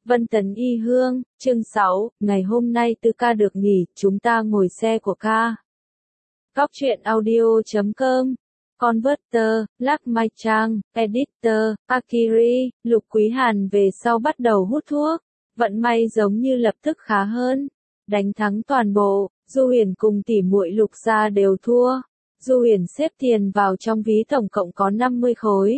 Vân Tấn Y Hương, chương 6, ngày hôm nay Tư ca được nghỉ, chúng ta ngồi xe của ca. Góc truyện audio.com, Converter, Lắc Mai Trang, Editor, Akiri, Lục Quý Hàn về sau bắt đầu hút thuốc, vận may giống như lập tức khá hơn, đánh thắng toàn bộ, Du Huyền cùng tỷ muội Lục gia đều thua, Du Huyền xếp tiền vào trong ví tổng cộng có 50 khối.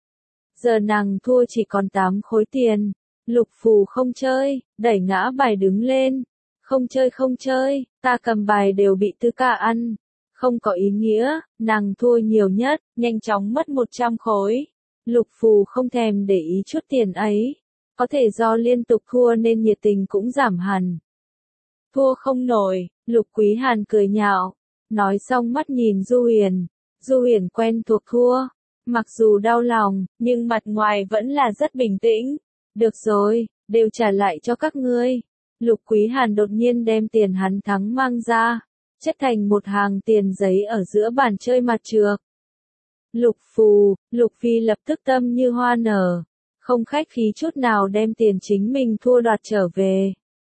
Giờ nàng thua chỉ còn 8 khối tiền. Lục Phù không chơi, đẩy ngã bài đứng lên. Không chơi, ta cầm bài đều bị Tư ca ăn. Không có ý nghĩa, nàng thua nhiều nhất, nhanh chóng mất 100 khối. Lục Phù không thèm để ý chút tiền ấy. Có thể do liên tục thua nên nhiệt tình cũng giảm hẳn. Thua không nổi, Lục Quý Hàn cười nhạo. Nói xong mắt nhìn Du Huyền. Du Huyền quen thuộc thua. Mặc dù đau lòng, nhưng mặt ngoài vẫn là rất bình tĩnh. Được rồi, đều trả lại cho các ngươi. Lục Quý Hàn đột nhiên đem tiền hắn thắng mang ra, chất thành một hàng tiền giấy ở giữa bàn chơi mặt trược. Lục Phù, Lục Phi lập tức tâm như hoa nở, không khách khí chút nào đem tiền chính mình thua đoạt trở về.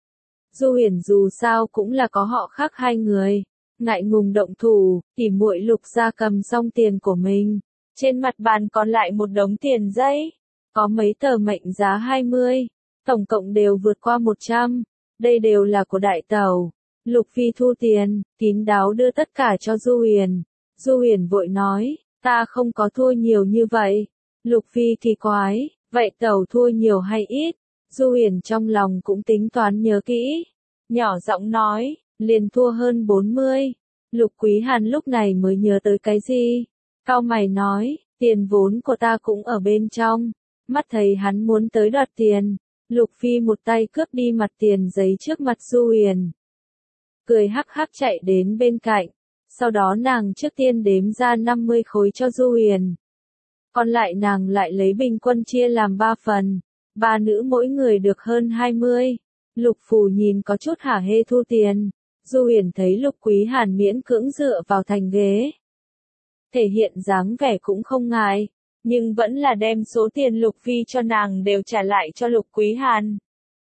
Du Huyền dù sao cũng là có họ khác hai người, ngại ngùng động thủ, tỉ muội Lục gia cầm xong tiền của mình. Trên mặt bàn còn lại một đống tiền giấy. Có mấy tờ mệnh giá 20, tổng cộng đều vượt qua 100, đây đều là của đại tẩu. Lục Phi thu tiền, kín đáo đưa tất cả cho Du Huyền. Du Huyền vội nói, ta không có thua nhiều như vậy. Lục Phi kỳ quái, vậy tẩu thua nhiều hay ít? Du Huyền trong lòng cũng tính toán nhớ kỹ. Nhỏ giọng nói, liền thua hơn 40. Lục Quý Hàn lúc này mới nhớ tới cái gì? Cau mày nói, tiền vốn của ta cũng ở bên trong. Mắt thấy hắn muốn tới đoạt tiền, Lục Phi một tay cướp đi mặt tiền giấy trước mặt Du Huyền. Cười hắc hắc chạy đến bên cạnh, sau đó nàng trước tiên đếm ra 50 khối cho Du Huyền. Còn lại nàng lại lấy bình quân chia làm 3 phần, ba nữ mỗi người được hơn 20. Lục Phù nhìn có chút hả hê thu tiền, Du Huyền thấy Lục Quý Hàn miễn cưỡng dựa vào thành ghế. Thể hiện dáng vẻ cũng không ngại. Nhưng vẫn là đem số tiền Lục Phi cho nàng đều trả lại cho Lục Quý Hàn.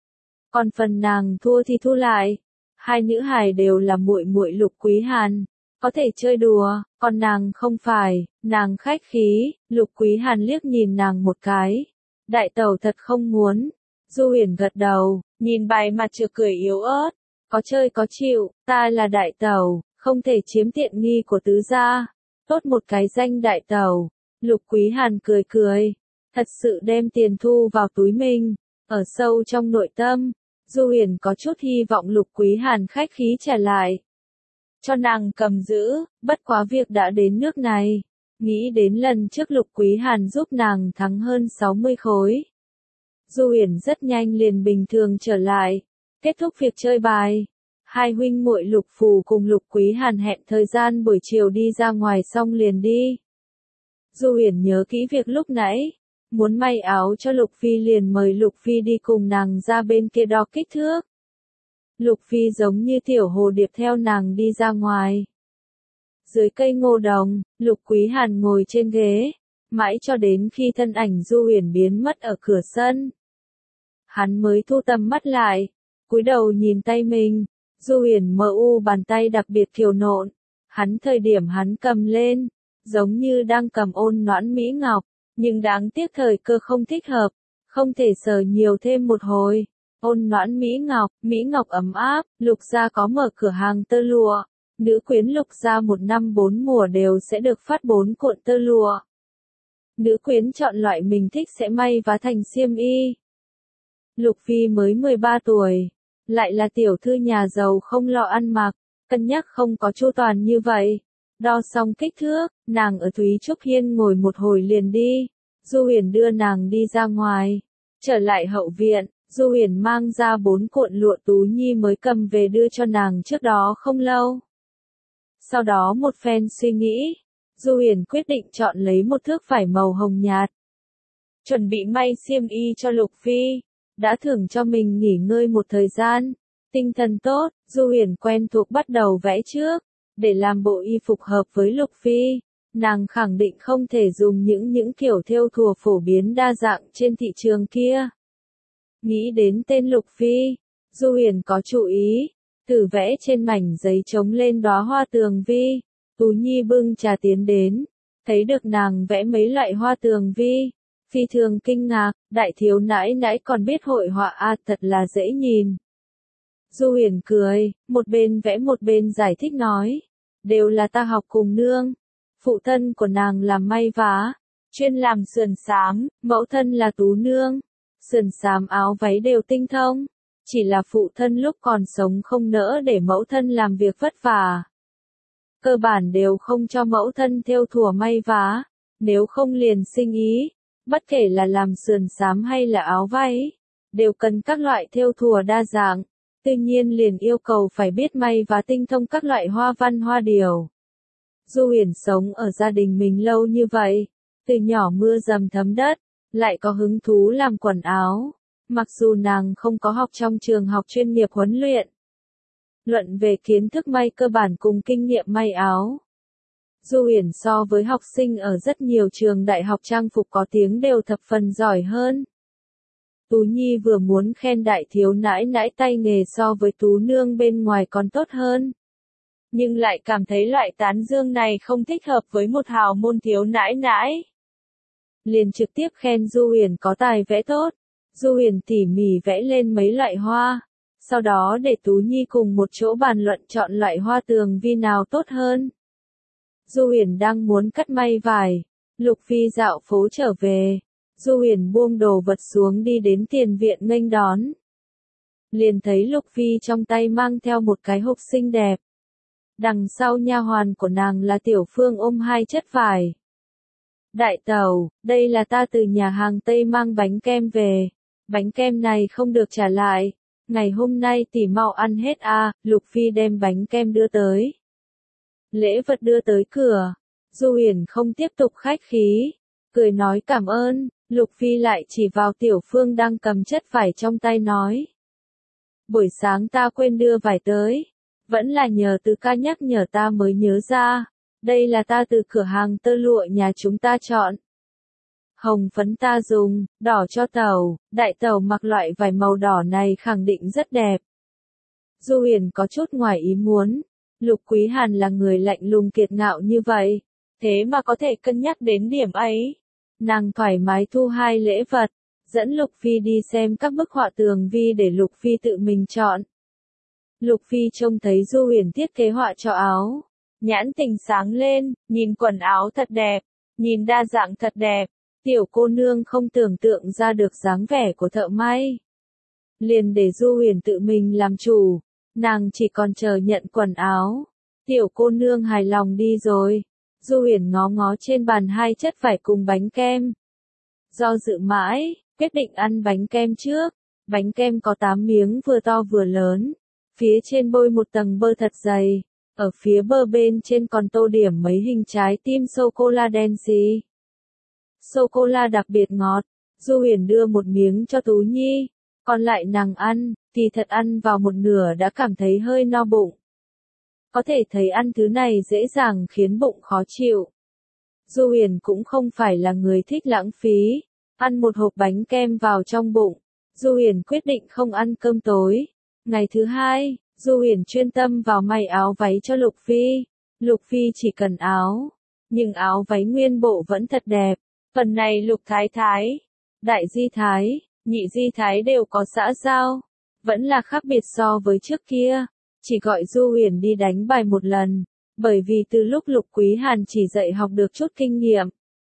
Còn phần nàng thua thì thu lại. Hai nữ hài đều là muội muội Lục Quý Hàn, có thể chơi đùa, còn nàng không phải, nàng khách khí. Lục Quý Hàn liếc nhìn nàng một cái. Đại tẩu thật không muốn. Du Huyền gật đầu, nhìn bài mặt trược cười yếu ớt. Có chơi có chịu, ta là đại tẩu, không thể chiếm tiện nghi của tứ gia. Tốt một cái danh đại tẩu. Lục Quý Hàn cười cười, thật sự đem tiền thu vào túi mình, ở sâu trong nội tâm, Du Huyền có chút hy vọng Lục Quý Hàn khách khí trả lại. Cho nàng cầm giữ, bất quá việc đã đến nước này, nghĩ đến lần trước Lục Quý Hàn giúp nàng thắng hơn 60 khối. Du Huyền rất nhanh liền bình thường trở lại, kết thúc việc chơi bài. Hai huynh muội Lục Phù cùng Lục Quý Hàn hẹn thời gian buổi chiều đi ra ngoài xong liền đi. Du Huyền nhớ kỹ việc lúc nãy, muốn may áo cho Lục Phi liền mời Lục Phi đi cùng nàng ra bên kia đo kích thước. Lục Phi giống như tiểu hồ điệp theo nàng đi ra ngoài. Dưới cây ngô đồng, Lục Quý Hàn ngồi trên ghế, mãi cho đến khi thân ảnh Du Huyền biến mất ở cửa sân. Hắn mới thu tầm mắt lại, cúi đầu nhìn tay mình, Du Huyền mờ u bàn tay đặc biệt kiều nộn, thời điểm hắn cầm lên. Giống như đang cầm ôn noãn Mỹ Ngọc, nhưng đáng tiếc thời cơ không thích hợp, không thể sờ nhiều thêm một hồi. Ôn noãn Mỹ Ngọc ấm áp, Lục gia có mở cửa hàng tơ lụa, nữ quyến Lục gia 1 năm 4 mùa đều sẽ được phát 4 cuộn tơ lụa. Nữ quyến chọn loại mình thích sẽ may vá thành xiêm y. Lục Phi mới 13 tuổi, lại là tiểu thư nhà giàu không lo ăn mặc, cân nhắc không có chu toàn như vậy. Đo xong kích thước, nàng ở Thúy Trúc Hiên ngồi một hồi liền đi. Du Huyền đưa nàng đi ra ngoài. Trở lại hậu viện, Du Huyền mang ra 4 cuộn lụa Tú Nhi mới cầm về đưa cho nàng trước đó không lâu. Sau đó một phen suy nghĩ, Du Huyền quyết định chọn lấy một thước vải màu hồng nhạt. Chuẩn bị may xiêm y cho Lục Phi, đã thưởng cho mình nghỉ ngơi một thời gian. Tinh thần tốt, Du Huyền quen thuộc bắt đầu vẽ trước. Để làm bộ y phục hợp với Lục Phi, nàng khẳng định không thể dùng những kiểu thêu thùa phổ biến đa dạng trên thị trường kia. Nghĩ đến tên Lục Phi, Du Huyền có chú ý, thử vẽ trên mảnh giấy trống lên đóa hoa tường vi. Tú Nhi bưng trà tiến đến, thấy được nàng vẽ mấy loại hoa tường vi, phi thường kinh ngạc, đại thiếu nãi nãi còn biết hội họa à, thật là dễ nhìn. Du Huyền cười, một bên vẽ một bên giải thích nói, đều là ta học cùng nương. Phụ thân của nàng làm may vá, chuyên làm sườn xám, mẫu thân là Tú nương. Sườn xám áo váy đều tinh thông, chỉ là phụ thân lúc còn sống không nỡ để mẫu thân làm việc vất vả. Cơ bản đều không cho mẫu thân thêu thùa may vá, nếu không liền sinh ý, bất kể là làm sườn xám hay là áo váy, đều cần các loại thêu thùa đa dạng, tự nhiên liền yêu cầu phải biết may và tinh thông các loại hoa văn hoa điều. Du Huyền sống ở gia đình mình lâu như vậy, từ nhỏ mưa dầm thấm đất, lại có hứng thú làm quần áo, mặc dù nàng không có học trong trường học chuyên nghiệp huấn luyện. Luận về kiến thức may cơ bản cùng kinh nghiệm may áo, Du Huyền so với học sinh ở rất nhiều trường đại học trang phục có tiếng đều thập phần giỏi hơn. Tú Nhi vừa muốn khen đại thiếu nãi nãi tay nghề so với Tú nương bên ngoài còn tốt hơn, nhưng lại cảm thấy loại tán dương này không thích hợp với một hào môn thiếu nãi nãi. Liền trực tiếp khen Du Huyền có tài vẽ tốt. Du Huyền tỉ mỉ vẽ lên mấy loại hoa, sau đó để Tú Nhi cùng một chỗ bàn luận chọn loại hoa tường vi nào tốt hơn. Du Huyền đang muốn cắt may vải, Lục Phi dạo phố trở về, Du Huyền buông đồ vật xuống đi đến tiền viện nghênh đón. Liền thấy Lục Phi trong tay mang theo một cái hộp xinh đẹp. Đằng sau nha hoàn của nàng là Tiểu Phương ôm hai chất vải. Đại tẩu, đây là ta từ nhà hàng Tây mang bánh kem về. Bánh kem này không được trả lại. Ngày hôm nay tỷ mau ăn hết à, Lục Phi đem bánh kem đưa tới. Lễ vật đưa tới cửa. Du Huyền không tiếp tục khách khí. Cười nói cảm ơn, Lục Phi lại chỉ vào Tiểu Phương đang cầm chất vải trong tay nói. Buổi sáng ta quên đưa vải tới. Vẫn là nhờ Từ ca nhắc nhở ta mới nhớ ra. Đây là ta từ cửa hàng tơ lụa nhà chúng ta chọn. Hồng phấn ta dùng, đỏ cho tẩu, đại tẩu mặc loại vải màu đỏ này khẳng định rất đẹp. Du Huyền có chút ngoài ý muốn, Lục Quý Hàn là người lạnh lùng kiệt ngạo như vậy, thế mà có thể cân nhắc đến điểm ấy. Nàng thoải mái thu hai lễ vật, dẫn Lục Phi đi xem các bức họa tường vi để Lục Phi tự mình chọn. Lục Phi trông thấy Du Huyền thiết kế họa cho áo, nhãn tình sáng lên, nhìn quần áo thật đẹp, nhìn đa dạng thật đẹp. Tiểu cô nương không tưởng tượng ra được dáng vẻ của thợ may. Liền để Du Huyền tự mình làm chủ, nàng chỉ còn chờ nhận quần áo. Tiểu cô nương hài lòng đi rồi. Du Huyền ngó ngó trên bàn hai chất vải cùng bánh kem. Do dự mãi, quyết định ăn bánh kem trước. Bánh kem có 8 miếng vừa to vừa lớn. Phía trên bôi một tầng bơ thật dày. Ở phía bơ bên trên còn tô điểm mấy hình trái tim sô-cô-la đen xì. Sô-cô-la đặc biệt ngọt, Du Huyền đưa một miếng cho Tú Nhi, còn lại nàng ăn, thì thật ăn vào một nửa đã cảm thấy hơi no bụng. Có thể thấy ăn thứ này dễ dàng khiến bụng khó chịu. Du Huyền cũng không phải là người thích lãng phí, ăn một hộp bánh kem vào trong bụng, Du Huyền quyết định không ăn cơm tối. Ngày thứ hai, Du Huyền chuyên tâm vào may áo váy cho Lục Phi. Lục Phi chỉ cần áo, nhưng áo váy nguyên bộ vẫn thật đẹp. Phần này Lục Thái Thái, Đại Di Thái, Nhị Di Thái đều có xã giao, vẫn là khác biệt so với trước kia, chỉ gọi Du Huyền đi đánh bài một lần, bởi vì từ lúc Lục Quý Hàn chỉ dạy học được chút kinh nghiệm.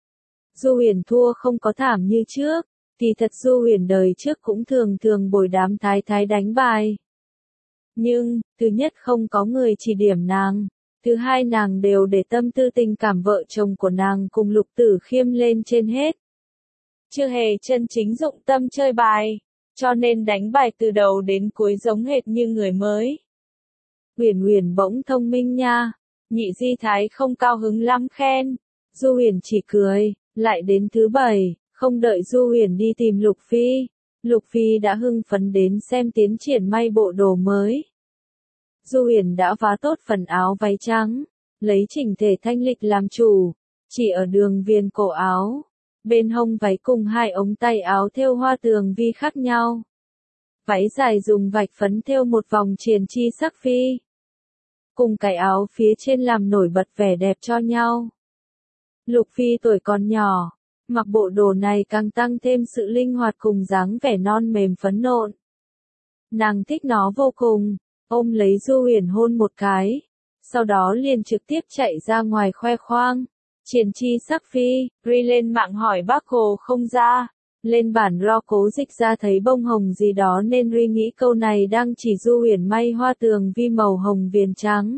Du Huyền thua không có thảm như trước, thì thật Du Huyền đời trước cũng thường thường bồi đám thái thái đánh bài. Nhưng, thứ nhất không có người chỉ điểm nàng. Thứ hai nàng đều để tâm tư tình cảm vợ chồng của nàng cùng Lục Tử Khiêm lên trên hết. Chưa hề chân chính dụng tâm chơi bài, cho nên đánh bài từ đầu đến cuối giống hệt như người mới. Huyền Huyền bỗng thông minh nha, Nhị Di Thái không cao hứng lắm khen, Du Huyền chỉ cười, lại đến thứ 7, không đợi Du Huyền đi tìm Lục Phi. Lục Phi đã hưng phấn đến xem tiến triển may bộ đồ mới. Du Huyền đã vá tốt phần áo váy trắng, lấy chỉnh thể thanh lịch làm chủ, chỉ ở đường viền cổ áo, bên hông váy cùng hai ống tay áo thêu hoa tường vi khác nhau, váy dài dùng vạch phấn thêu một vòng triền chi sắc phi. Cùng cái áo phía trên làm nổi bật vẻ đẹp cho nhau. Lục Phi tuổi còn nhỏ, mặc bộ đồ này càng tăng thêm sự linh hoạt cùng dáng vẻ non mềm phấn nộn. Nàng thích nó vô cùng, ôm lấy Du Huyền hôn một cái, sau đó liền trực tiếp chạy ra ngoài khoe khoang. Triền chi sắc phi, Ri lên mạng hỏi bác Hồ không ra, lên bản ro cố dịch ra thấy bông hồng gì đó nên Ri nghĩ câu này đang chỉ Du Huyền may hoa tường vi màu hồng viền trắng.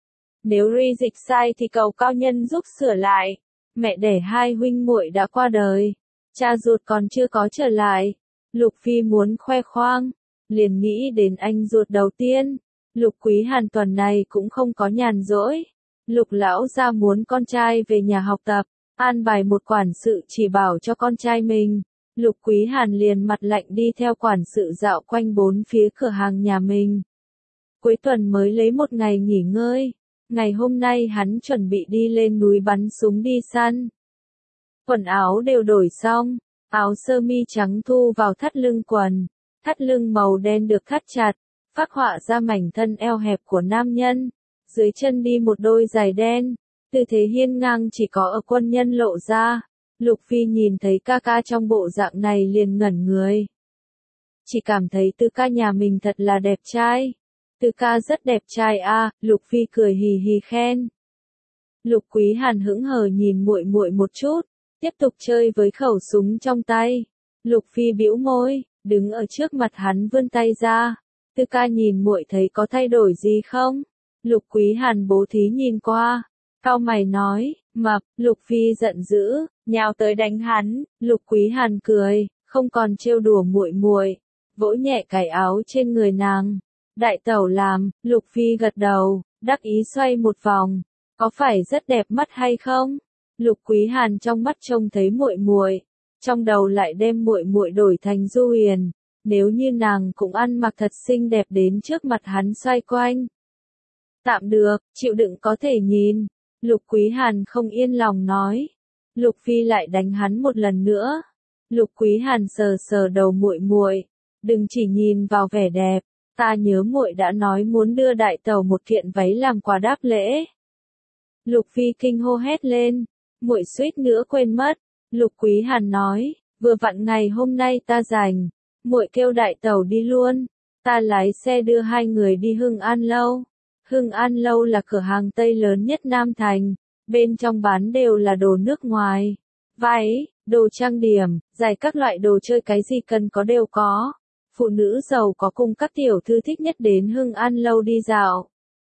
Nếu Ri dịch sai thì cầu cao nhân giúp sửa lại. Mẹ đẻ hai huynh muội đã qua đời, cha ruột còn chưa có trở lại. Lục Phi muốn khoe khoang, liền nghĩ đến anh ruột đầu tiên. Lục Quý Hàn tuần này cũng không có nhàn rỗi. Lục lão gia muốn con trai về nhà học tập, an bài một quản sự chỉ bảo cho con trai mình. Lục Quý Hàn liền mặt lạnh đi theo quản sự dạo quanh bốn phía cửa hàng nhà mình. Cuối tuần mới lấy một ngày nghỉ ngơi. Ngày hôm nay hắn chuẩn bị đi lên núi bắn súng đi săn. Quần áo đều đổi xong, áo sơ mi trắng thu vào thắt lưng quần, thắt lưng màu đen được thắt chặt, phác họa ra mảnh thân eo hẹp của nam nhân. Dưới chân đi một đôi giày đen, tư thế hiên ngang chỉ có ở quân nhân lộ ra. Lục Phi nhìn thấy ca ca trong bộ dạng này liền ngẩn người. Chỉ cảm thấy Tư ca nhà mình thật là đẹp trai. Tư ca rất đẹp trai a, Lục Phi cười hì hì khen. Lục Quý Hàn hững hờ nhìn muội muội một chút, tiếp tục chơi với khẩu súng trong tay. Lục Phi bĩu môi, đứng ở trước mặt hắn vươn tay ra. Tư ca nhìn muội thấy có thay đổi gì không? Lục Quý Hàn bố thí nhìn qua, cau mày nói, mập. Lục Phi giận dữ, nhào tới đánh hắn. Lục Quý Hàn cười, không còn trêu đùa muội muội, vỗ nhẹ cái áo trên người nàng. Đại tẩu làm. Lục Phi gật đầu, đắc ý xoay một vòng, có phải rất đẹp mắt hay không? Lục Quý Hàn trong mắt trông thấy muội muội, trong đầu lại đem muội muội đổi thành Du Huyền, nếu như nàng cũng ăn mặc thật xinh đẹp đến trước mặt hắn xoay quanh. Tạm được, chịu đựng có thể nhìn. Lục Quý Hàn không yên lòng nói. Lục Phi lại đánh hắn một lần nữa. Lục Quý Hàn sờ sờ đầu muội muội, đừng chỉ nhìn vào vẻ đẹp, ta nhớ muội đã nói muốn đưa đại tẩu một kiện váy làm quà đáp lễ. Lục Phi kinh hô hét lên, muội suýt nữa quên mất. Lục Quý Hàn nói, vừa vặn ngày hôm nay ta rảnh, muội kêu đại tẩu đi luôn, ta lái xe đưa hai người đi Hưng An Lâu. Hưng An Lâu là cửa hàng Tây lớn nhất Nam Thành, bên trong bán đều là đồ nước ngoài, váy, đồ trang điểm, giày các loại đồ chơi cái gì cần có đều có. Phụ nữ giàu có cùng các tiểu thư thích nhất đến Hưng An Lâu đi dạo.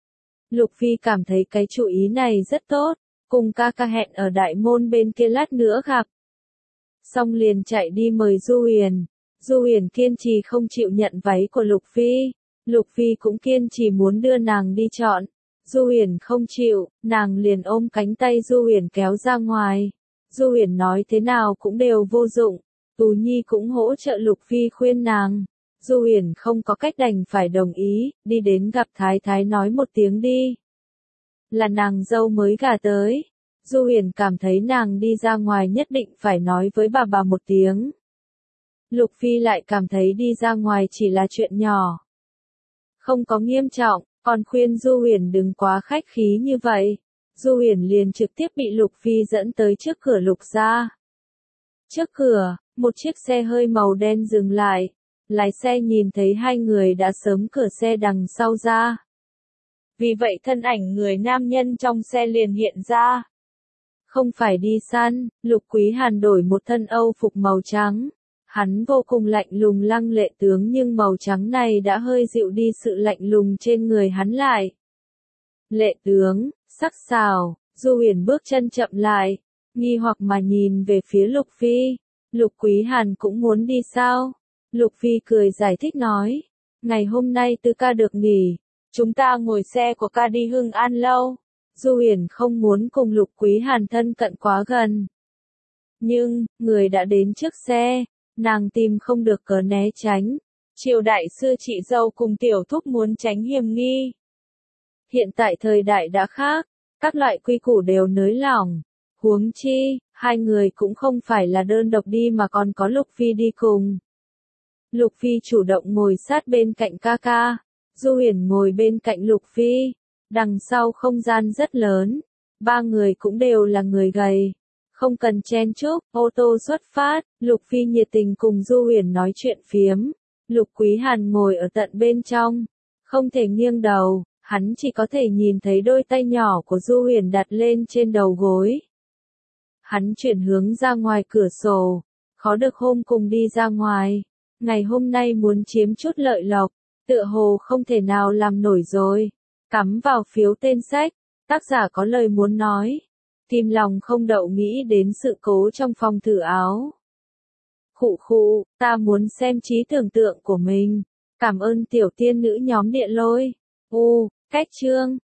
Lục Phi cảm thấy cái chủ ý này rất tốt, cùng ca ca hẹn ở đại môn bên kia lát nữa gặp. Xong liền chạy đi mời Du Huyền. Du Huyền kiên trì không chịu nhận váy của Lục Phi. Lục Phi cũng kiên trì muốn đưa nàng đi chọn. Du Huyền không chịu, nàng liền ôm cánh tay Du Huyền kéo ra ngoài. Du Huyền nói thế nào cũng đều vô dụng. Tú Nhi cũng hỗ trợ Lục Phi khuyên nàng. Du Huyền không có cách đành phải đồng ý, đi đến gặp Thái Thái nói một tiếng đi. Là nàng dâu mới gả tới. Du Huyền cảm thấy nàng đi ra ngoài nhất định phải nói với bà một tiếng. Lục Phi lại cảm thấy đi ra ngoài chỉ là chuyện nhỏ, không có nghiêm trọng, còn khuyên Du Huyền đừng quá khách khí như vậy. Du Huyền liền trực tiếp bị Lục Phi dẫn tới trước cửa Lục gia. Trước cửa, một chiếc xe hơi màu đen dừng lại. Lái xe nhìn thấy hai người đã sớm cửa xe đằng sau ra. Vì vậy thân ảnh người nam nhân trong xe liền hiện ra. Không phải đi săn, Lục Quý Hàn đổi một thân Âu phục màu trắng. Hắn vô cùng lạnh lùng lăng lệ tướng nhưng màu trắng này đã hơi dịu đi sự lạnh lùng trên người hắn lại. Lệ tướng, sắc sảo. Du Huyền bước chân chậm lại, nghi hoặc mà nhìn về phía Lục Phi. Lục Quý Hàn cũng muốn đi sao? Lục Phi cười giải thích nói, ngày hôm nay Tư ca được nghỉ, chúng ta ngồi xe của ca đi Hưng An Lâu. Du Huyền không muốn cùng Lục Quý Hàn thân cận quá gần. Nhưng, người đã đến trước xe, nàng tìm không được cớ né tránh. Triều đại xưa chị dâu cùng tiểu thúc muốn tránh hiểm nghi. Hiện tại thời đại đã khác, các loại quy củ đều nới lỏng. Huống chi, hai người cũng không phải là đơn độc đi mà còn có Lục Phi đi cùng. Lục Phi chủ động ngồi sát bên cạnh ca ca. Du Huyền ngồi bên cạnh Lục Phi. Đằng sau không gian rất lớn. Ba người cũng đều là người gầy. Không cần chen chúc, ô tô xuất phát. Lục Phi nhiệt tình cùng Du Huyền nói chuyện phiếm. Lục Quý Hàn ngồi ở tận bên trong. Không thể nghiêng đầu, hắn chỉ có thể nhìn thấy đôi tay nhỏ của Du Huyền đặt lên trên đầu gối. Hắn chuyển hướng ra ngoài cửa sổ. Khó được hôm cùng đi ra ngoài. Ngày hôm nay muốn chiếm chút lợi lộc, tựa hồ không thể nào làm nổi rồi. Cắm vào phiếu tên sách, tác giả có lời muốn nói. Tim lòng không đậu nghĩ đến sự cố trong phòng thử áo. Khụ khụ, ta muốn xem trí tưởng tượng của mình. Cảm ơn tiểu tiên nữ nhóm Điện Lôi. Cách chương.